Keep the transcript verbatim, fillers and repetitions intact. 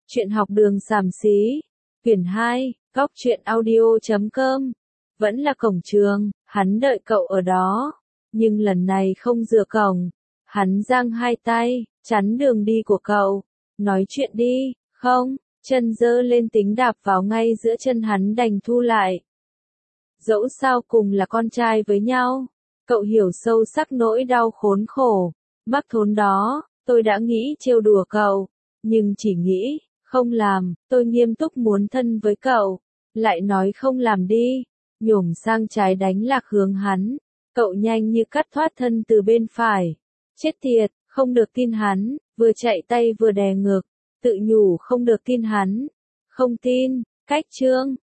Chuyện học đường xàm xí, quyển hai, góc truyện audio chấm com. Vẫn là cổng trường, hắn đợi cậu ở đó. Nhưng lần này không dựa cổng. Hắn giang hai tay, chắn đường đi của cậu. Nói chuyện đi, không, chân giơ lên tính đạp vào ngay giữa chân hắn đành thu lại. Dẫu sao cùng là con trai với nhau. Cậu hiểu sâu sắc nỗi đau khốn khổ. Mắc thốn đó, tôi đã nghĩ trêu đùa cậu. Nhưng chỉ nghĩ, không làm, tôi nghiêm túc muốn thân với cậu. Lại nói không làm đi. Nhổm sang trái đánh lạc hướng hắn. Cậu nhanh như cắt thoát thân từ bên phải. Chết tiệt, không được tin hắn, vừa chạy tay vừa đè ngực. Tự nhủ không được tin hắn. Không tin, cách chương.